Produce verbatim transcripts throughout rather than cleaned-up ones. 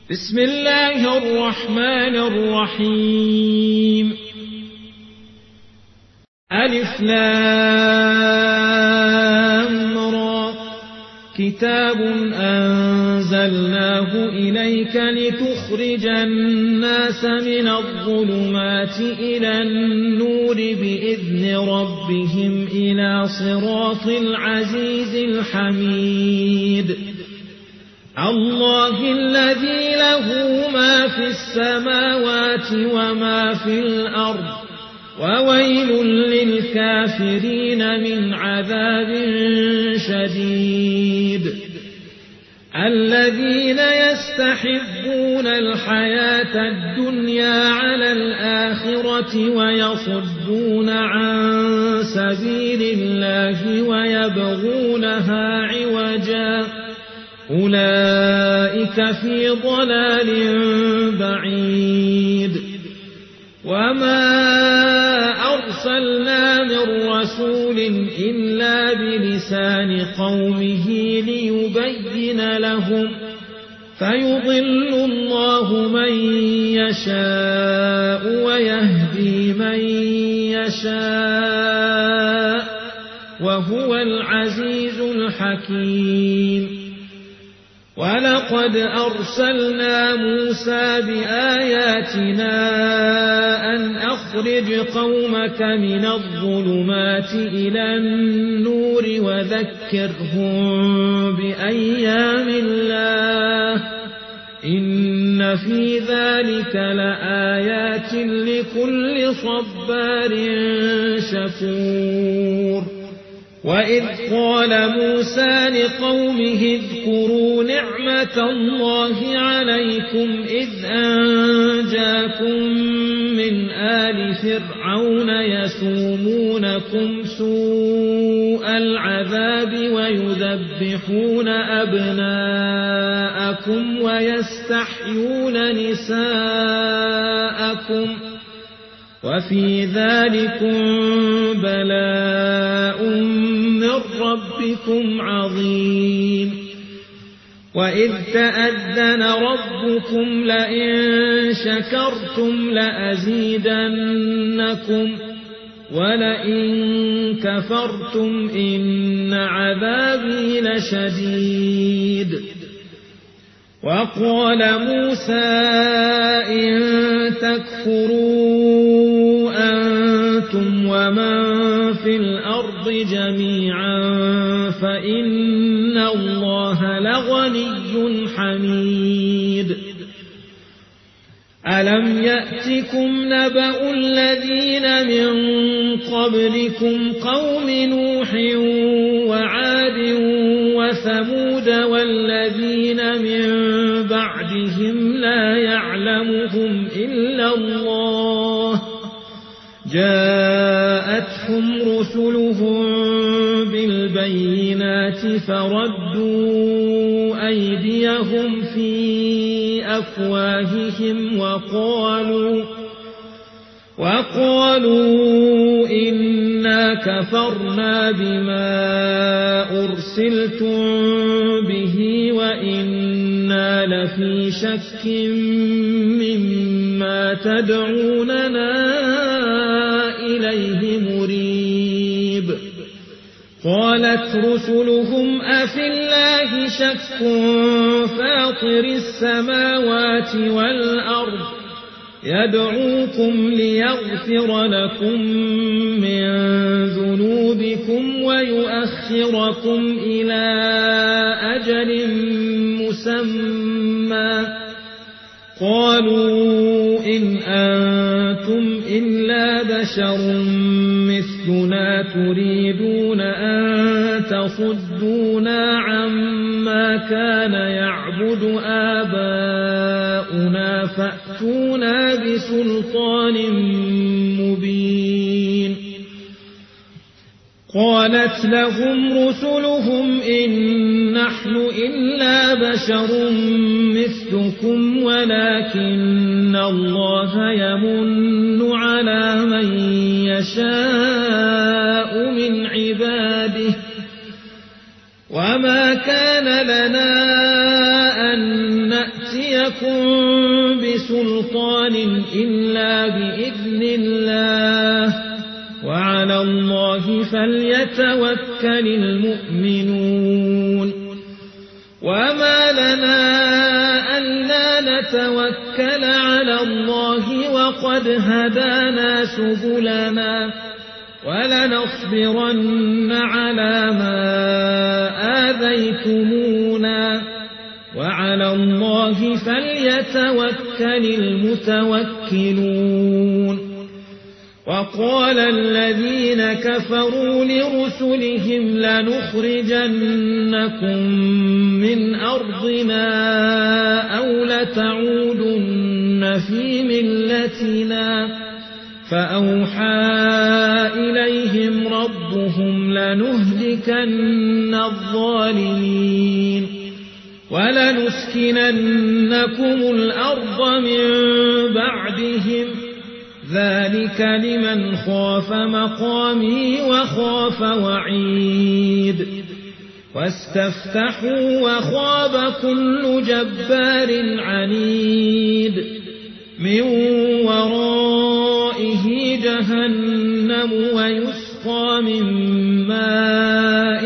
بسم الله الرحمن الرحيم. ألف لام را. كتاب أنزلناه إليك لتخرج الناس من الظلمات إلى النور بإذن ربهم إلى صراط العزيز الحميد. الله الذي له ما في السماوات وما في الأرض وويل للكافرين من عذاب شديد. الذين يستحبون الحياة الدنيا على الآخرة ويصدون عن سبيل الله ويبغونها عوجا أولئك في ضلال بعيد. وما أرسلنا من رسول إلا بلسان قومه ليبين لهم فيضل الله من يشاء ويهدي من يشاء وهو العزيز الحكيم. ولقد أرسلنا موسى بآياتنا أن أخرج قومك من الظلمات إلى النور وذكرهم بأيام الله إن في ذلك لآيات لكل صبار شكور. وإذ قال موسى لقومه اذكروا نعمة الله عليكم إذ أنجاكم من آل فرعون يسومونكم سوء العذاب ويذبحون أبناءكم ويستحيون نساءكم وفي ذلكم بلاء من ربكم عظيم. وإذ تأذن ربكم لئن شكرتم لأزيدنكم ولئن كفرتم إن عذابي لشديد. وقال موسى إن تكفروا أنتم ومن في الأرض جميعا فإن الله لغني حميد. ألم يأتكم نبأ الذين من قبلكم قوم نوح وعاد وثمود والذين من بعدهم لا يعلمهم إلا الله جاءتهم رسلهم بالبينات فردوا أيديهم في أفواههم وقالوا وقالوا إنا كفرنا بما أرسلتم به وإنا لفي شك مما تدعوننا إليه مريب. قالت رسلهم أفي الله شك فاطر السماوات والأرض يدعوكم ليغفر لكم من ذنوبكم ويؤخركم إلى أجل مسمى قالوا إن أنتم إلا بشر مثلنا تريدون أن تصدونا عما كان يعبد آباؤنا فأتونا بسلطان مبين. قالت لهم رسلهم إن نحن إلا بشر مثلكم ولكن الله يمن على من يشاء من عباده وما كان لنا أن نأتي يأتيكم بسلطان إلا بإذن الله وعلى الله فليتوكل المؤمنون وما لنا ألا نتوكل على الله وقد هدانا سبلنا ولنصبرن على ما آذيتمونا وعلى الله فليتوكل المتوكلون وقال الذين كفروا لرسلهم لنخرجنكم من أرضنا أو لتعودن في ملتنا فأوحى إليهم ربهم لنهلكن الظالمين ولنسكننكم الأرض من بعدهم ذلك لمن خاف مقامي وخاف وعيد واستفتحوا وخاب كل جبار عنيد من ورائه جهنم ويسقى من ماء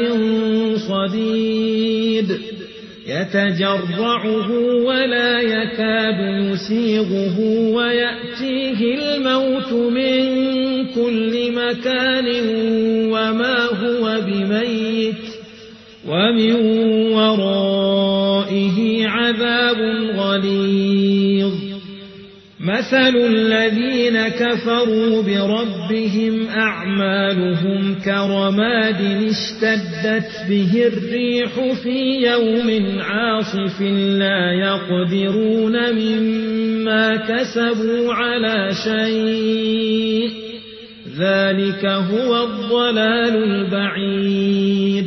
صديد يتجرعه ولا يكاد يسيغه ويأتيه الموت من كل مكان وما هو بميت ومن ورائه عذاب غليظ مثل الذين كفروا بربهم أعمالهم كرماد اشتدت به الريح في يوم عاصف لا يقدرون مما كسبوا على شيء ذلك هو الضلال البعيد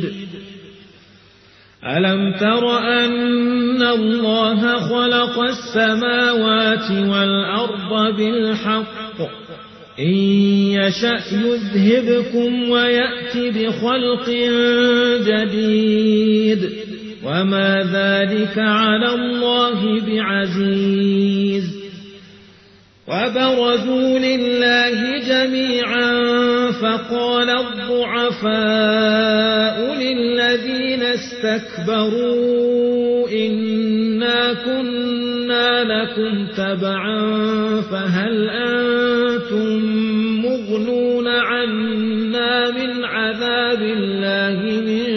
ألم تر أن الله خلق السماوات والأرض بالحق إن يشأ يذهبكم ويأتي بخلق جديد وما ذلك على الله بعزيز وبرزوا لله جميعا فقال الضعفاء للذين استكبروا إنا كنا لكم تبعا فهل أنتم مغنون عنا من عذاب الله من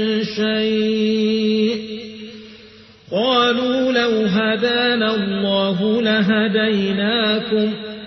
شيء قالوا لو هدانا الله لهديناكم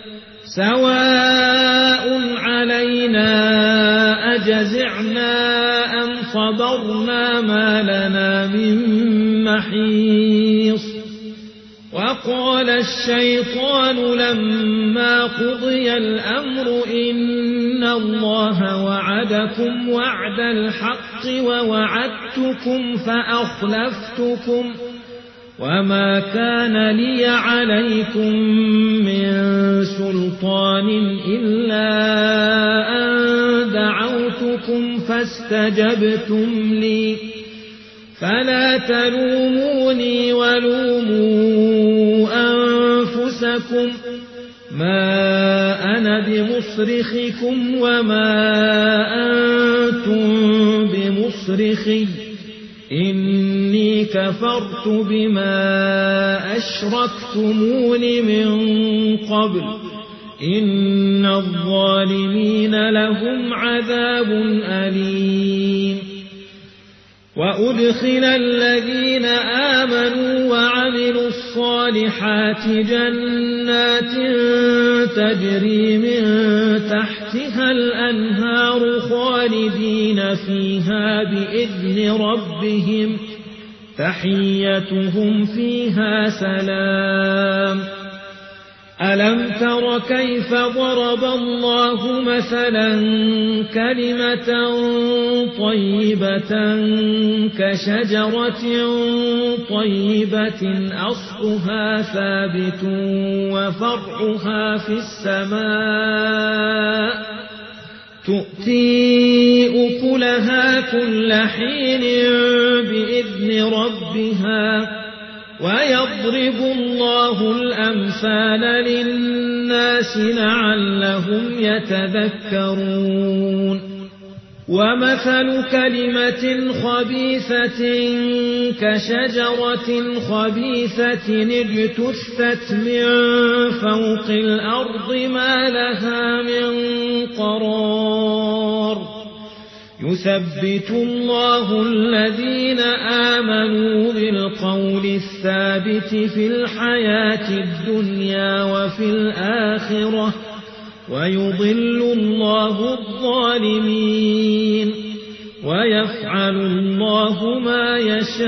سواء علينا أجزعنا أم صبرنا ما لنا من محيص وقال الشيطان لما قضي الأمر إن الله وعدكم وعد الحق ووعدتكم فأخلفتكم وما كان لي عليكم من سلطان إلا أن دعوتكم فاستجبتم لي فلا تلوموني ولوموا أنفسكم ما أنا بمصرخكم وما أنتم بمصرخي إني كفرت بما أشركتمون من قبل إن الظالمين لهم عذاب أليم وأدخل الذين آمنوا وعملوا الصالحات جنات تجري من تحتها الأنهار خالدين فيها بإذن ربهم تحيتهم فيها سلام ألم تر كيف ضرب الله مثلا كلمة طيبة كشجرة طيبة أصلها ثابت وفرعها في السماء تؤتي أكلها كل حين بإذن ربها ويضرب الله الأمثال للناس لعلهم يتذكرون ومثل كلمة خبيثة كشجرة خبيثة اجتثت من فوق الأرض ما لها من قرار يثبت الله الذين آمنوا بالقول الثابت في الحياة الدنيا وفي الآخرة ويضل الله الظالمين ويفعل الله ما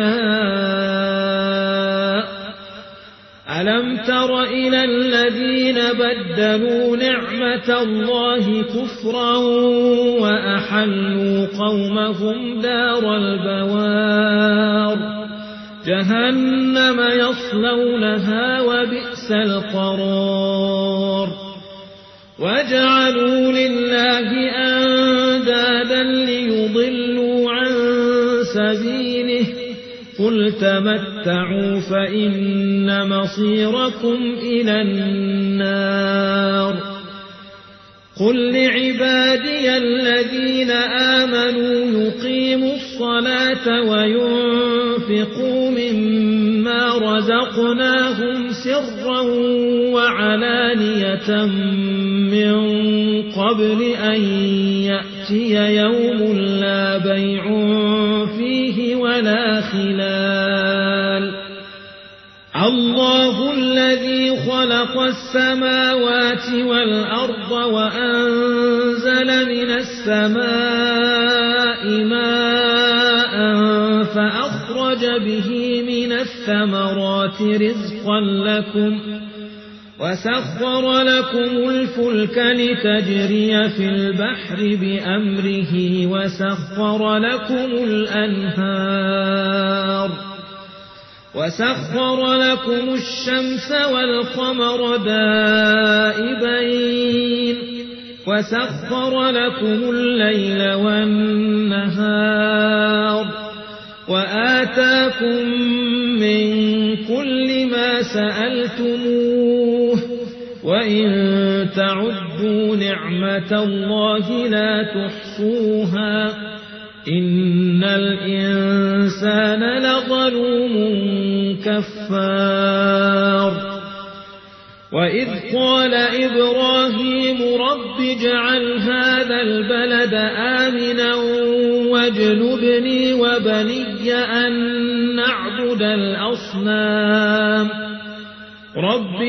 يشاء ألم تر إلى الذين بدلوا نعمة الله كفرا وأحلوا قومهم دار البوار جهنم يصلونها وبئس القرار وجعلوا لله أندادا ليضلوا عن سبيله قل تمتعوا فإن مصيركم إلى النار قل لعبادي الذين آمنوا يقيموا الصلاة وينفقوا مما رزقناهم سرا وعلانية من قبل أن يأتي يوم لا بيع فيه ولا خلال الله الذي خلق السماوات والأرض وأنزل من السماء ماء فأخرج به من الثمرات رزقا لكم وسخر لكم الفلك لتجري في البحر بأمره وسخر لكم الأنهار وسخر لكم الشمس والقمر دائبين وسخر لكم الليل والنهار وآتاكم من كل ما سألتموه وإن تعدوا نعمة الله لا تحصوها إن الإنسان لظلوم كفار وإذ قال إبراهيم رب اجعل هذا البلد آمنا واجنبني وبني أن نعبد الأصنام رب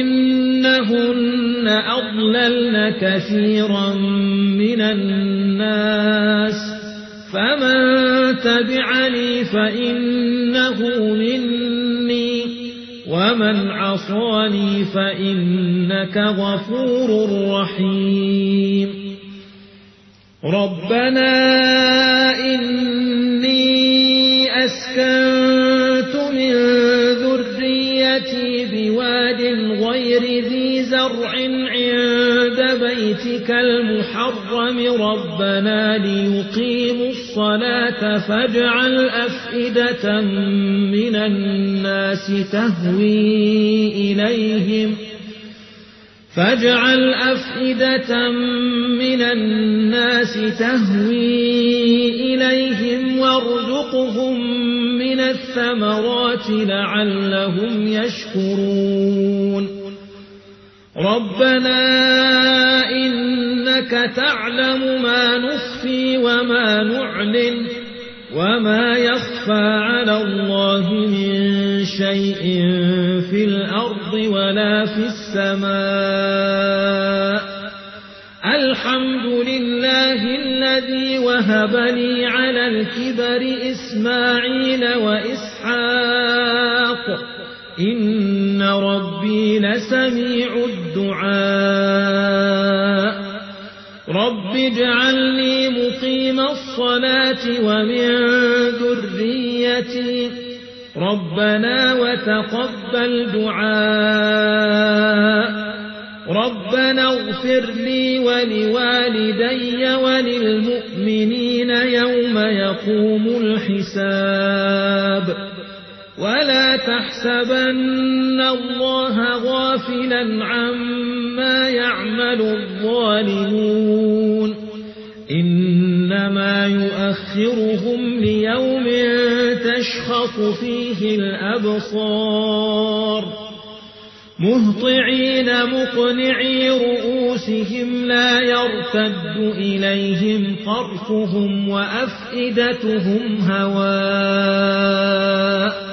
إنهن أضللن كثيرا من الناس فمن تبعني فإنه مني ومن عصاني فإنك غفور رحيم ربنا إني أسكنت من ذريتي بواد غير ذي زرع عند بيتك المحرم ربنا ليقيموا الصلاة فاجعل أفئدة من الناس تهوي إليهم فاجعل أفئدة من الناس تهوي إليهم وارزقهم من الثمرات لعلهم يشكرون ربنا إنك تعلم ما نخفي وما نعلن وما يخفى على الله من شيء في الأرض ولا في السماء الحمد لله الذي وهب لي على الكبر إسماعيل وإسحاق إن ربي لسميع الدعاء رب اجعلني مقيم الصلاة ومن ذريتي ربنا وتقبل دعاء ربنا اغفر لي ولوالدي وللمؤمنين يوم يقوم الحساب ولا تحسبن الله غافلا عما يعمل الظالمون إنما يؤخرهم ليوم تشخص فيه الأبصار مهطعين مقنعي رؤوسهم لا يرتد إليهم طرفهم وأفئدتهم هواء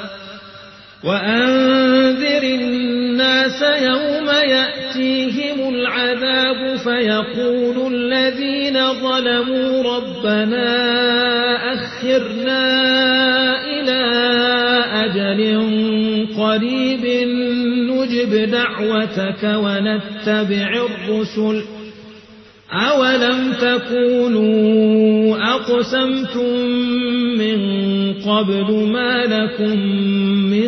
وأنذر الناس يوم يأتيهم العذاب فيقول الذين ظلموا ربنا أخرنا إلى أجل قريب نجب دعوتك ونتبع الرسل أولم تكونوا أقسمتم من قبل ما لكم من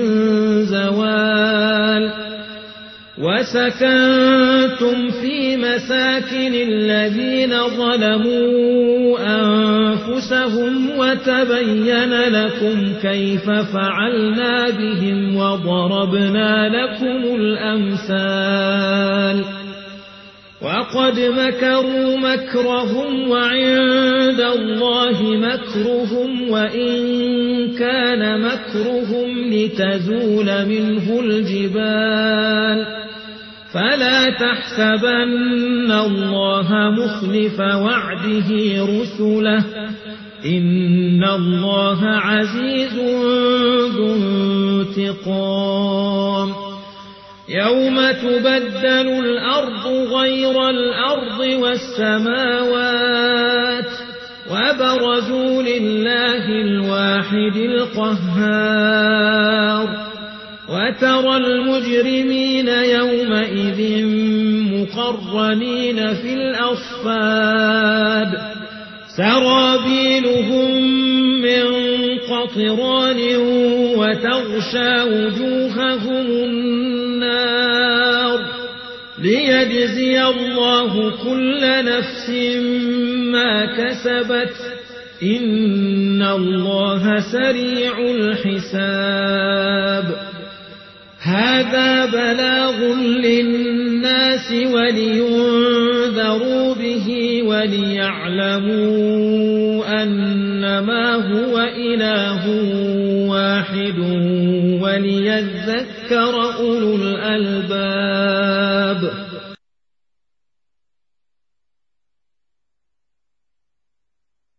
زوال وسكنتم في مساكن الذين ظلموا أنفسهم وتبين لكم كيف فعلنا بهم وضربنا لكم الأمثال وقد مكروا مكرهم وعند الله مكرهم وإن كان مكرهم لتزول منه الجبال فلا تحسبن الله مخلف وعده رسله إن الله عزيز ذو انتقام يوم تبدل الأرض غير الأرض والسماوات وبرزوا لله الواحد القهار وترى المجرمين يومئذ مقرنين في الأصفاد سرابيلهم من قطران وتغشى وجوههم النار ليجزي الله كل نفس ما كسبت إن الله سريع الحساب هذا بلاغ للناس ولينذروا به وليعلموا أنما هو إله واحد وليذكر أولو الألباب